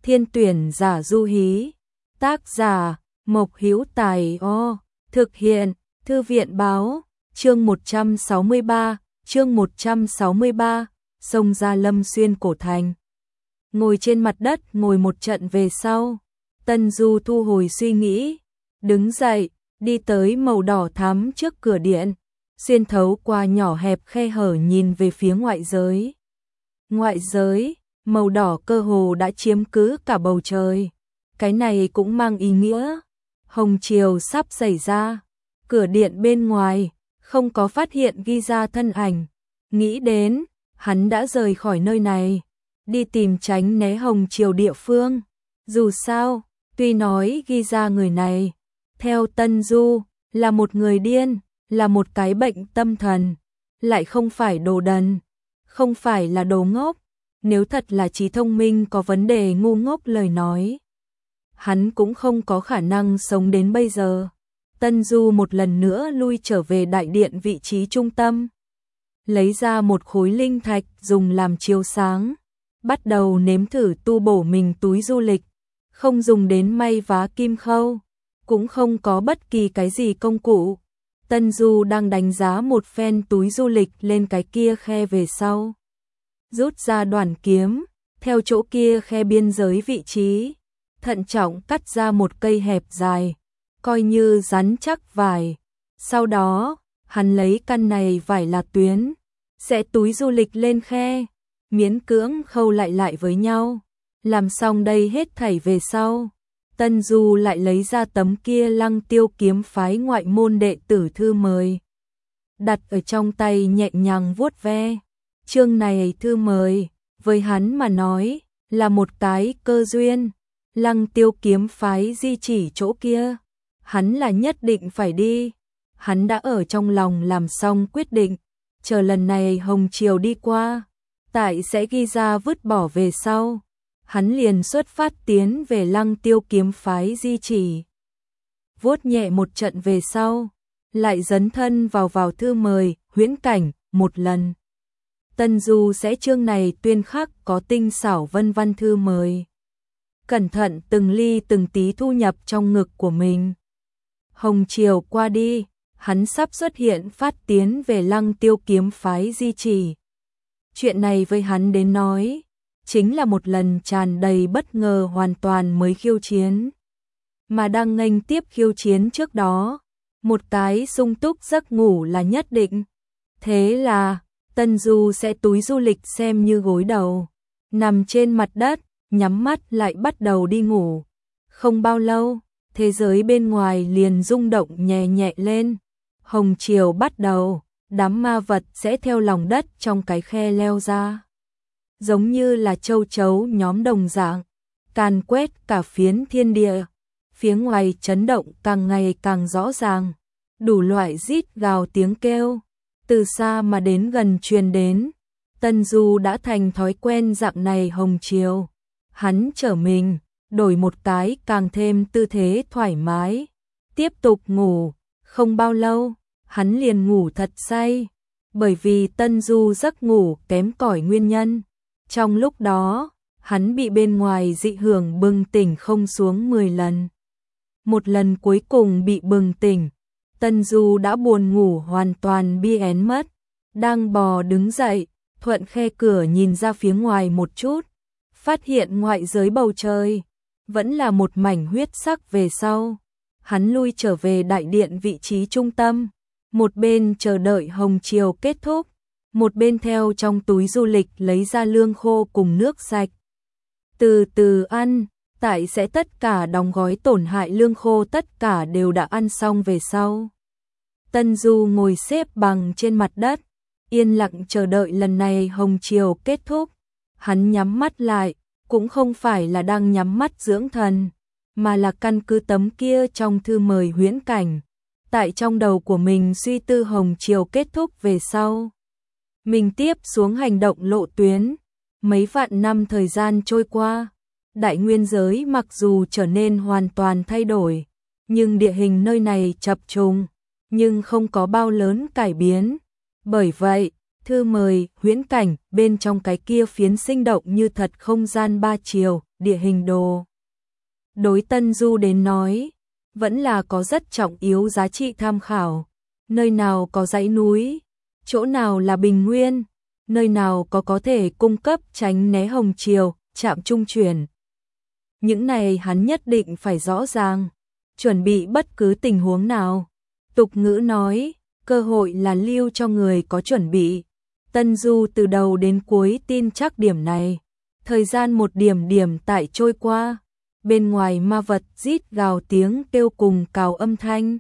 Thiên tuyển giả du hí. Tác giả Mộc Hữu Tài. Thực hiện Thư viện báo. Chương 163, xông ra Lâm Xuyên cổ thành. Ngồi trên mặt đất ngồi một trận về sau, Tân Du thu hồi suy nghĩ, đứng dậy, đi tới màu đỏ thắm trước cửa điện, xuyên thấu qua nhỏ hẹp khe hở nhìn về phía ngoại giới. Ngoại giới, màu đỏ cơ hồ đã chiếm cứ cả bầu trời. Cái này cũng mang ý nghĩa hồng triều sắp xảy ra. Cửa điện bên ngoài không có phát hiện ghi ra thân ảnh, nghĩ đến hắn đã rời khỏi nơi này, đi tìm tránh né hồng triều địa phương. Dù sao, tuy nói ghi ra người này, theo Tân Du, là một người điên, là một cái bệnh tâm thần, lại không phải đồ đần, không phải là đồ ngốc. Nếu thật là trí thông minh có vấn đề ngu ngốc lời nói, hắn cũng không có khả năng sống đến bây giờ. Tân Du một lần nữa lui trở về đại điện vị trí trung tâm, lấy ra một khối linh thạch dùng làm chiếu sáng, bắt đầu nếm thử tu bổ mình túi du lịch, không dùng đến may vá kim khâu, cũng không có bất kỳ cái gì công cụ. Tân Du đang đánh giá một phen túi du lịch lên cái kia khe về sau, rút ra đoàn kiếm, theo chỗ kia khe biên giới vị trí, thận trọng cắt ra một cây hẹp dài, coi như rắn chắc vải. Sau đó, hắn lấy căn này vải là tuyến, sẽ túi du lịch lên khe, miễn cưỡng khâu lại với nhau. Làm xong đây hết thảy về sau, Tân Du lại lấy ra tấm kia Lăng Tiêu kiếm phái ngoại môn đệ tử thư mời, đặt ở trong tay nhẹ nhàng vuốt ve. Chương này thư mời, với hắn mà nói, là một cái cơ duyên. Lăng Tiêu kiếm phái di chỉ chỗ kia, hắn là nhất định phải đi. Hắn đã ở trong lòng làm xong quyết định, chờ lần này hồng triều đi qua, tại sẽ ghi ra vứt bỏ về sau, hắn liền xuất phát tiến về Lăng Tiêu kiếm phái di chỉ. Vuốt nhẹ một trận về sau, lại dấn thân vào thư mời huyễn cảnh một lần. Tân Du sẽ chương này tuyên khắc có tinh xảo vân văn thư mời, cẩn thận từng ly từng tí thu nhập trong ngực của mình. Hồng triều qua đi, hắn sắp xuất hiện phát tiến về Lăng Tiêu kiếm phái di chỉ. Chuyện này với hắn đến nói, chính là một lần tràn đầy bất ngờ hoàn toàn mới khiêu chiến. Mà đang nghênh tiếp khiêu chiến trước đó, một cái sung túc giấc ngủ là nhất định. Thế là, Tân Du sẽ túi du lịch xem như gối đầu, nằm trên mặt đất, nhắm mắt lại bắt đầu đi ngủ. Không bao lâu, thế giới bên ngoài liền rung động nhẹ nhẹ lên. Hồng triều bắt đầu, đám ma vật sẽ theo lòng đất trong cái khe leo ra, giống như là châu chấu nhóm đồng dạng, càn quét cả phiến thiên địa. Phía ngoài chấn động càng ngày càng rõ ràng, đủ loại rít gào tiếng kêu, từ xa mà đến gần truyền đến. Tân Du đã thành thói quen dạng này hồng triều, hắn trở mình, đổi một cái càng thêm tư thế thoải mái, tiếp tục ngủ. Không bao lâu, hắn liền ngủ thật say, bởi vì Tân Du giấc ngủ kém cỏi nguyên nhân. Trong lúc đó, hắn bị bên ngoài dị hưởng bừng tỉnh không xuống 10 lần. Một lần cuối cùng bị bừng tỉnh, Tân Du đã buồn ngủ hoàn toàn bi én mất, đang bò đứng dậy, thuận khe cửa nhìn ra phía ngoài một chút, phát hiện ngoại giới bầu trời vẫn là một mảnh huyết sắc về sau. Hắn lui trở về đại điện vị trí trung tâm, một bên chờ đợi hồng triều kết thúc, một bên theo trong túi du lịch lấy ra lương khô cùng nước sạch. Từ từ ăn, tại sẽ tất cả đóng gói tổn hại lương khô tất cả đều đã ăn xong về sau. Tân Du ngồi xếp bằng trên mặt đất, yên lặng chờ đợi lần này hồng triều kết thúc. Hắn nhắm mắt lại, cũng không phải là đang nhắm mắt dưỡng thần, mà là căn cứ tấm kia trong thư mời huyễn cảnh, tại trong đầu của mình suy tư hồng triều kết thúc về sau, mình tiếp xuống hành động lộ tuyến. Mấy vạn năm thời gian trôi qua, đại nguyên giới mặc dù trở nên hoàn toàn thay đổi, nhưng địa hình nơi này chập trùng, nhưng không có bao lớn cải biến. Bởi vậy, Thư mời, huyễn cảnh, bên trong cái kia phiến sinh động như thật không gian 3 chiều, địa hình đồ. Đối Tân Du đến nói, vẫn là có rất trọng yếu giá trị tham khảo. Nơi nào có dãy núi, chỗ nào là bình nguyên, nơi nào có thể cung cấp tránh né hồng chiều, trạm trung chuyển. Những này hắn nhất định phải rõ ràng, chuẩn bị bất cứ tình huống nào. Tục ngữ nói, cơ hội là lưu cho người có chuẩn bị. Tân Du từ đầu đến cuối tin chắc điểm này. Thời gian một điểm điểm tại trôi qua. Bên ngoài ma vật rít gào tiếng kêu cùng cào âm thanh.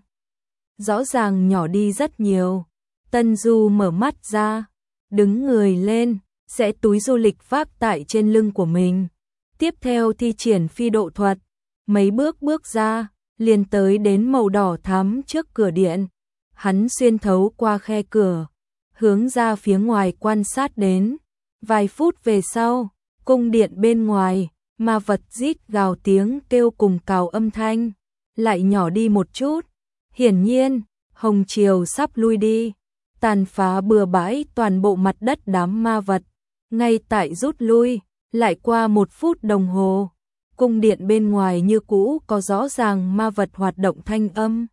Rõ ràng nhỏ đi rất nhiều. Tân Du mở mắt ra, đứng người lên, sẽ túi du lịch vác tại trên lưng của mình. Tiếp theo thi triển phi độ thuật. Mấy bước ra, liền tới đến màu đỏ thắm trước cửa điện. Hắn xuyên thấu qua khe cửa, hướng ra phía ngoài quan sát đến. Vài phút về sau, cung điện bên ngoài, ma vật rít gào tiếng kêu cùng cào âm thanh, lại nhỏ đi một chút. Hiển nhiên, hồng chiều sắp lui đi, tàn phá bừa bãi toàn bộ mặt đất đám ma vật. Ngay tại rút lui, lại qua 1 phút đồng hồ, cung điện bên ngoài như cũ có rõ ràng ma vật hoạt động thanh âm.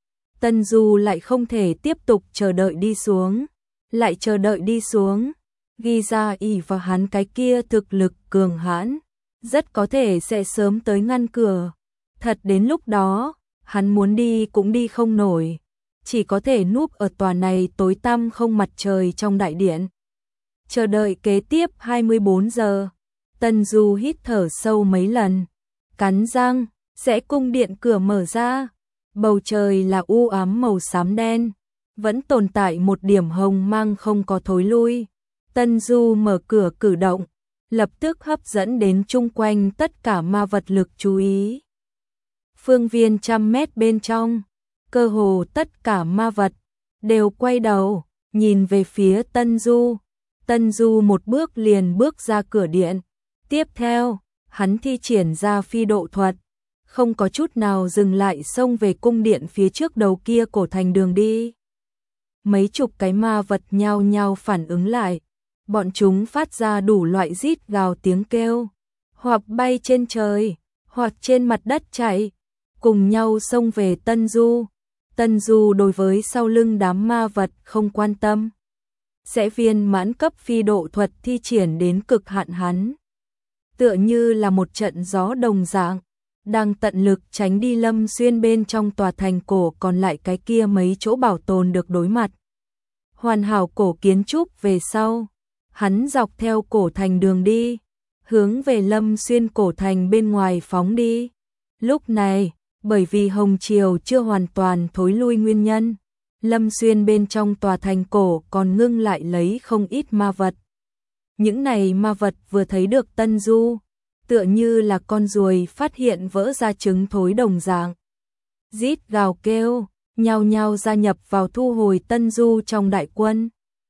Tân Du lại không thể tiếp tục chờ đợi đi xuống, lại chờ đợi đi xuống. Ghi ra ỷ vào hắn cái kia thực lực cường hãn, rất có thể sẽ sớm tới ngăn cửa. Thật đến lúc đó, hắn muốn đi cũng đi không nổi, chỉ có thể núp ở tòa này tối tăm không mặt trời trong đại điện. Chờ đợi kế tiếp 24 giờ, Tân Du hít thở sâu mấy lần, cắn răng, sẽ cung điện cửa mở ra. Bầu trời là u ám màu xám đen, vẫn tồn tại một điểm hồng mang không có thối lui. Tân Du mở cửa cử động, lập tức hấp dẫn đến chung quanh tất cả ma vật lực chú ý. Phương viên 100 mét bên trong, cơ hồ tất cả ma vật đều quay đầu, nhìn về phía Tân Du. Tân Du một bước liền bước ra cửa điện. Tiếp theo, hắn thi triển ra phi độ thuật, không có chút nào dừng lại xông về cung điện phía trước đầu kia cổ thành đường đi. Mấy chục cái ma vật nhao nhao phản ứng lại, bọn chúng phát ra đủ loại rít gào tiếng kêu, hoặc bay trên trời, hoặc trên mặt đất chạy, cùng nhau xông về Tân Du. Tân Du đối với sau lưng đám ma vật không quan tâm, sẽ viên mãn cấp phi độ thuật thi triển đến cực hạn hắn. Tựa như là một trận gió đồng dạng, đang tận lực tránh đi Lâm Xuyên bên trong tòa thành cổ còn lại cái kia mấy chỗ bảo tồn được đối mặt. Hoàn hảo cổ kiến trúc về sau, hắn dọc theo cổ thành đường đi, hướng về Lâm Xuyên cổ thành bên ngoài phóng đi. Lúc này, bởi vì hồng chiều chưa hoàn toàn thối lui nguyên nhân, Lâm Xuyên bên trong tòa thành cổ còn ngưng lại lấy không ít ma vật. Những này ma vật vừa thấy được Tân Du, tựa như là con ruồi phát hiện vỡ ra trứng thối đồng dạng. Rít gào kêu, nhao nhao gia nhập vào thu hồi Tân Du trong đại quân.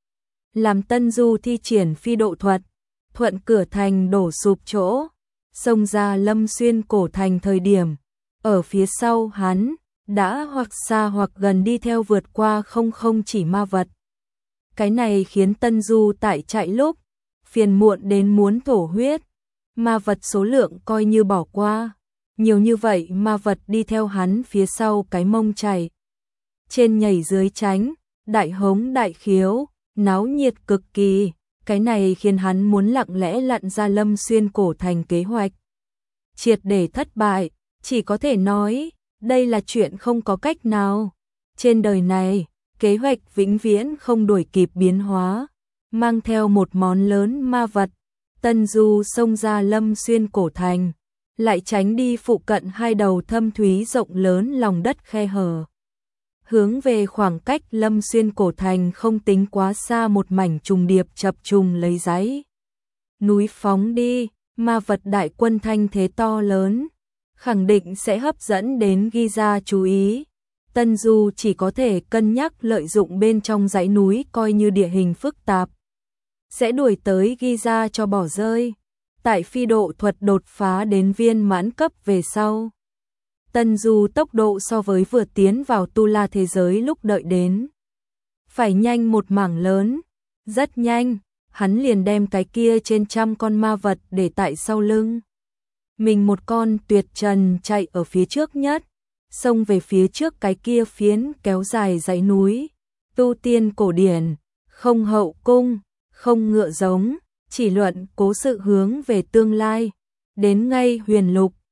Làm Tân Du thi triển phi độ thuật, thuận cửa thành đổ sụp chỗ, xông ra Lâm Xuyên cổ thành thời điểm, ở phía sau hắn, đã hoặc xa hoặc gần đi theo vượt qua không chỉ ma vật. Cái này khiến Tân Du tại chạy lúc, phiền muộn đến muốn thổ huyết. Ma vật số lượng coi như bỏ qua, nhiều như vậy ma vật đi theo hắn phía sau cái mông chảy. Trên nhảy dưới tránh, đại hống đại khiếu, náo nhiệt cực kỳ, cái này khiến hắn muốn lặng lẽ lặn ra Lâm Xuyên cổ thành kế hoạch. Triệt để thất bại, chỉ có thể nói, đây là chuyện không có cách nào. Trên đời này, kế hoạch vĩnh viễn không đuổi kịp biến hóa, mang theo một món lớn ma vật. Tân Du xông ra Lâm Xuyên cổ thành, lại tránh đi phụ cận hai đầu thâm thúy rộng lớn lòng đất khe hở. Hướng về khoảng cách Lâm Xuyên cổ thành không tính quá xa một mảnh trùng điệp chập trùng lấy dãy núi phóng đi, ma vật đại quân thanh thế to lớn, khẳng định sẽ hấp dẫn đến ghi ra chú ý. Tân Du chỉ có thể cân nhắc lợi dụng bên trong dãy núi coi như địa hình phức tạp, sẽ đuổi tới ghi ra cho bỏ rơi. Tại phi độ thuật đột phá đến viên mãn cấp về sau, Tân Du tốc độ so với vừa tiến vào tu la thế giới lúc đợi đến phải nhanh một mảng lớn. Rất nhanh, hắn liền đem cái kia trên trăm con ma vật để tại sau lưng. Mình một con tuyệt trần chạy ở phía trước nhất, xông về phía trước cái kia phiến kéo dài dãy núi. Tu tiên cổ điển, không hậu cung, không ngựa giống, chỉ luận cố sự hướng về tương lai. Đến ngay huyền lục,